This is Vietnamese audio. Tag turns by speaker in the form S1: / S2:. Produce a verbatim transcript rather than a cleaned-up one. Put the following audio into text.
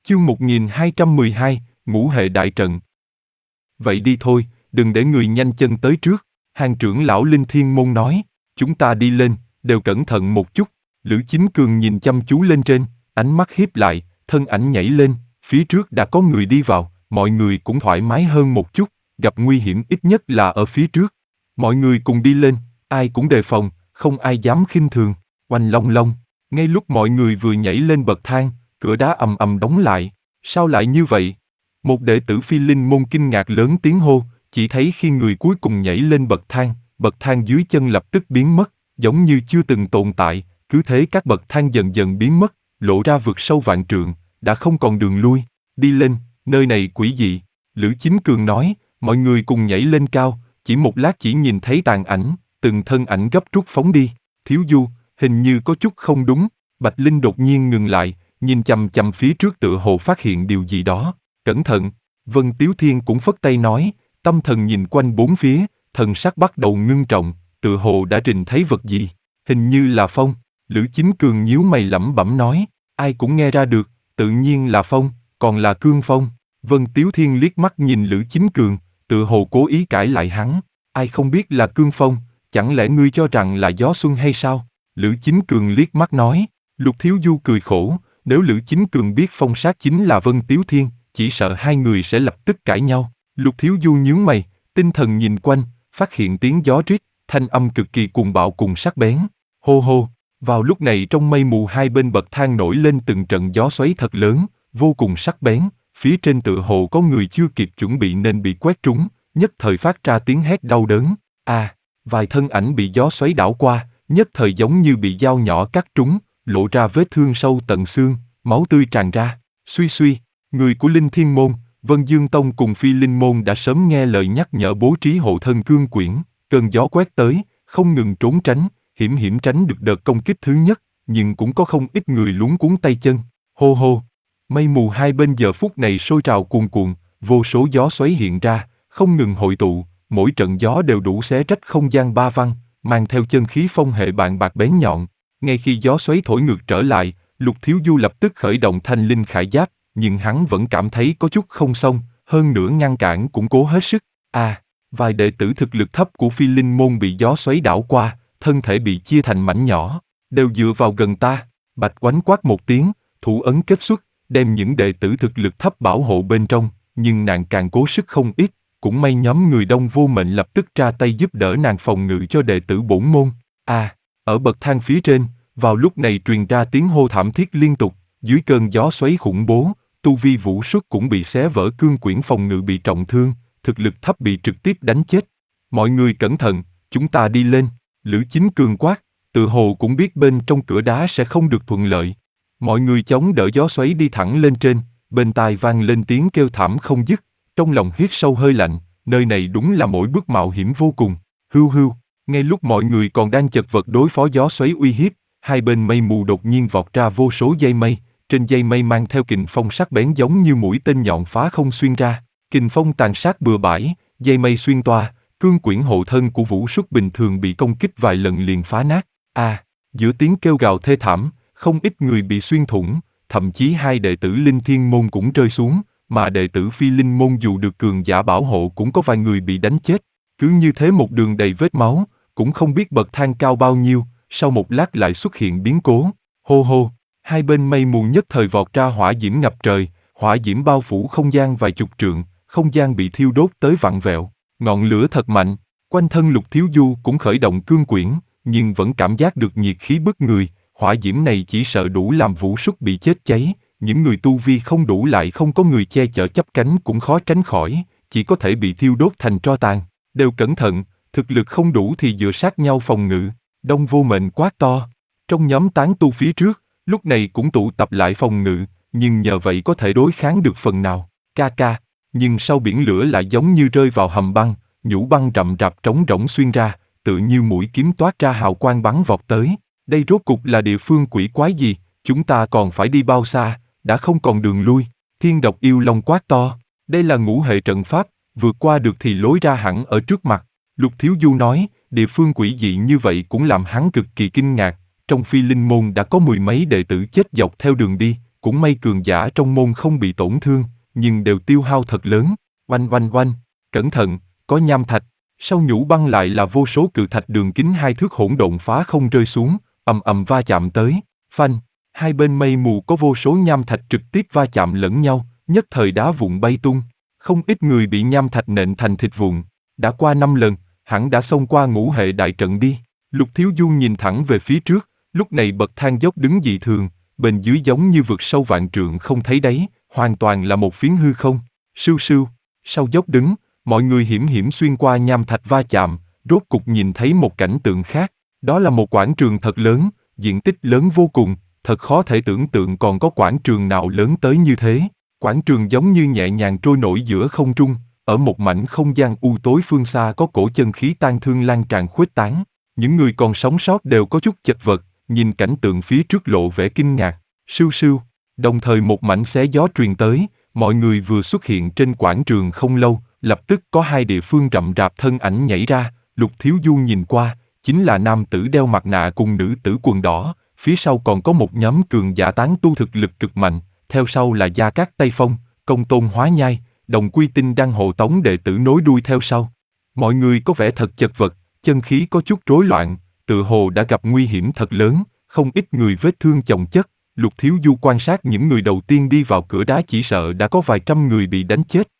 S1: Chương một nghìn hai trăm mười hai, Ngũ hệ đại trận. Vậy đi thôi, đừng để người nhanh chân tới trước, Hàng trưởng lão Linh Thiên Môn nói, chúng ta đi lên, đều cẩn thận một chút. Lữ Chính Cường nhìn chăm chú lên trên, ánh mắt híp lại, thân ảnh nhảy lên, phía trước đã có người đi vào, mọi người cũng thoải mái hơn một chút, gặp nguy hiểm ít nhất là ở phía trước. Mọi người cùng đi lên, ai cũng đề phòng, không ai dám khinh thường. Oanh long long, ngay lúc mọi người vừa nhảy lên bậc thang, cửa đá ầm ầm đóng lại. Sao lại như vậy? Một đệ tử Phi Linh Môn kinh ngạc lớn tiếng hô, chỉ thấy khi người cuối cùng nhảy lên bậc thang, bậc thang dưới chân lập tức biến mất, giống như chưa từng tồn tại, cứ thế các bậc thang dần dần biến mất, lộ ra vực sâu vạn trượng, đã không còn đường lui. Đi lên, nơi này quỷ dị, Lữ Chính Cường nói, mọi người cùng nhảy lên cao, chỉ một lát chỉ nhìn thấy tàn ảnh, từng thân ảnh gấp rút phóng đi. Thiếu Du, hình như có chút không đúng. Bạch Linh đột nhiên ngừng lại, nhìn chằm chằm phía trước tựa hồ phát hiện điều gì đó. Cẩn thận! Vân Tiếu Thiên cũng phất tay nói, tâm thần nhìn quanh bốn phía, thần sắc bắt đầu ngưng trọng, tựa hồ đã trình thấy vật gì. Hình như là phong. Lữ Chính Cường nhíu mày lẩm bẩm nói, ai cũng nghe ra được, tự nhiên là phong, còn là cương phong. Vân Tiếu Thiên liếc mắt nhìn Lữ Chính Cường, tựa hồ cố ý cãi lại hắn, ai không biết là cương phong, chẳng lẽ ngươi cho rằng là gió xuân hay sao? Lữ Chính Cường liếc mắt nói. Lục Thiếu Du cười khổ, nếu Lữ Chính Cường biết phong sát chính là Vân Tiếu Thiên, chỉ sợ hai người sẽ lập tức cãi nhau. Lục Thiếu Du nhướng mày, tinh thần nhìn quanh, phát hiện tiếng gió rít, thanh âm cực kỳ cuồng bạo cùng sắc bén. Hô hô, vào lúc này trong mây mù hai bên bậc thang nổi lên từng trận gió xoáy thật lớn, vô cùng sắc bén, phía trên tựa hồ có người chưa kịp chuẩn bị nên bị quét trúng, nhất thời phát ra tiếng hét đau đớn. À, vài thân ảnh bị gió xoáy đảo qua, nhất thời giống như bị dao nhỏ cắt trúng, lộ ra vết thương sâu tận xương, máu tươi tràn ra. Suy suy, người của Linh Thiên Môn, Vân Dương Tông cùng Phi Linh Môn đã sớm nghe lời nhắc nhở bố trí hộ thân cương quyển, cơn gió quét tới, không ngừng trốn tránh, hiểm hiểm tránh được đợt công kích thứ nhất, nhưng cũng có không ít người luống cuống tay chân. Hô hô, mây mù hai bên giờ phút này sôi trào cuồn cuộn, vô số gió xoáy hiện ra, không ngừng hội tụ, mỗi trận gió đều đủ xé rách không gian ba văng, mang theo chân khí phong hệ bạn bạc bén nhọn. Ngay khi gió xoáy thổi ngược trở lại, Lục Thiếu Du lập tức khởi động thanh linh khải giáp, nhưng hắn vẫn cảm thấy có chút không xong, hơn nữa ngăn cản cũng cố hết sức. À, vài đệ tử thực lực thấp của Phi Linh Môn bị gió xoáy đảo qua, thân thể bị chia thành mảnh nhỏ, đều dựa vào gần ta. Bạch Oánh quát một tiếng, thủ ấn kết xuất, đem những đệ tử thực lực thấp bảo hộ bên trong, nhưng nàng càng cố sức không ít, cũng may nhóm người Đông Vô Mệnh lập tức ra tay giúp đỡ nàng phòng ngự cho đệ tử bổn môn. À, ở bậc thang phía trên, vào lúc này truyền ra tiếng hô thảm thiết liên tục, dưới cơn gió xoáy khủng bố, tu vi Vũ Xuất cũng bị xé vỡ cương quyển phòng ngự bị trọng thương, thực lực thấp bị trực tiếp đánh chết. Mọi người cẩn thận, chúng ta đi lên, Lữ Chính Cường quát, tự hồ cũng biết bên trong cửa đá sẽ không được thuận lợi. Mọi người chống đỡ gió xoáy đi thẳng lên trên, bên tai vang lên tiếng kêu thảm không dứt, trong lòng hít sâu hơi lạnh, nơi này đúng là mỗi bước mạo hiểm vô cùng. Hưu hưu, ngay lúc mọi người còn đang chật vật đối phó gió xoáy uy hiếp, hai bên mây mù đột nhiên vọt ra vô số dây mây, trên dây mây mang theo kình phong sắc bén giống như mũi tên nhọn phá không xuyên ra, kình phong tàn sát bừa bãi, dây mây xuyên toa, cương quyển hộ thân của Vũ Xuất bình thường bị công kích vài lần liền phá nát. À, giữa tiếng kêu gào thê thảm, không ít người bị xuyên thủng, thậm chí hai đệ tử Linh Thiên Môn cũng rơi xuống, mà đệ tử Phi Linh Môn dù được cường giả bảo hộ cũng có vài người bị đánh chết. Cứ như thế một đường đầy vết máu, cũng không biết bậc thang cao bao nhiêu, sau một lát lại xuất hiện biến cố. Hô hô, hai bên mây mù nhất thời vọt ra hỏa diễm ngập trời, hỏa diễm bao phủ không gian vài chục trượng, không gian bị thiêu đốt tới vặn vẹo, ngọn lửa thật mạnh, quanh thân Lục Thiếu Du cũng khởi động cương quyển, nhưng vẫn cảm giác được nhiệt khí bức người, hỏa diễm này chỉ sợ đủ làm Vũ Xuất bị chết cháy, những người tu vi không đủ lại không có người che chở chắp cánh cũng khó tránh khỏi, chỉ có thể bị thiêu đốt thành tro tàn. Đều cẩn thận, thực lực không đủ thì dựa sát nhau phòng ngự. Đông Vô Mệnh quát to. Trong nhóm tán tu phía trước, lúc này cũng tụ tập lại phòng ngự, nhưng nhờ vậy có thể đối kháng được phần nào. Ca ca, nhưng sau biển lửa lại giống như rơi vào hầm băng, nhũ băng rậm rạp trống rỗng xuyên ra, tự như mũi kiếm toát ra hào quang bắn vọt tới. Đây rốt cục là địa phương quỷ quái gì, chúng ta còn phải đi bao xa, đã không còn đường lui. Thiên Độc Yêu Long quát to. Đây là ngũ hệ trận pháp, vượt qua được thì lối ra hẳn ở trước mặt. Lục Thiếu Du nói, địa phương quỷ dị như vậy cũng làm hắn cực kỳ kinh ngạc. Trong Phi Linh Môn đã có mười mấy đệ tử chết dọc theo đường đi, cũng may cường giả trong môn không bị tổn thương, nhưng đều tiêu hao thật lớn. Oanh oanh oanh, cẩn thận, có nham thạch. Sau nhũ băng lại là vô số cự thạch đường kính hai thước hỗn độn phá không rơi xuống, ầm ầm va chạm tới. Phanh, hai bên mây mù có vô số nham thạch trực tiếp va chạm lẫn nhau, nhất thời đá vụn bay tung. Không ít người bị nham thạch nện thành thịt vụn. Đã qua năm lần, hẳn đã xông qua ngũ hệ đại trận đi. Lục Thiếu Du nhìn thẳng về phía trước, lúc này bậc thang dốc đứng dị thường, bên dưới giống như vực sâu vạn trượng không thấy đáy, hoàn toàn là một phiến hư không. Sưu sưu, sau dốc đứng, mọi người hiểm hiểm xuyên qua nham thạch va chạm, rốt cục nhìn thấy một cảnh tượng khác. Đó là một quảng trường thật lớn, diện tích lớn vô cùng, thật khó thể tưởng tượng còn có quảng trường nào lớn tới như thế. Quảng trường giống như nhẹ nhàng trôi nổi giữa không trung, ở một mảnh không gian u tối phương xa có cổ chân khí tan thương lan tràn khuếch tán. Những người còn sống sót đều có chút chật vật, nhìn cảnh tượng phía trước lộ vẻ kinh ngạc. Sưu sưu, đồng thời một mảnh xé gió truyền tới, mọi người vừa xuất hiện trên quảng trường không lâu, lập tức có hai địa phương rậm rạp thân ảnh nhảy ra. Lục Thiếu Du nhìn qua, chính là nam tử đeo mặt nạ cùng nữ tử quần đỏ, phía sau còn có một nhóm cường giả tán tu thực lực cực mạnh, theo sau là Gia Cát Tây Phong, Công Tôn Hóa Nhai, Đồng Quy Tinh đang hộ tống đệ tử nối đuôi theo sau. Mọi người có vẻ thật chật vật, chân khí có chút rối loạn, tự hồ đã gặp nguy hiểm thật lớn, không ít người vết thương chồng chất. Lục Thiếu Du quan sát những người đầu tiên đi vào cửa đá chỉ sợ đã có vài trăm người bị đánh chết.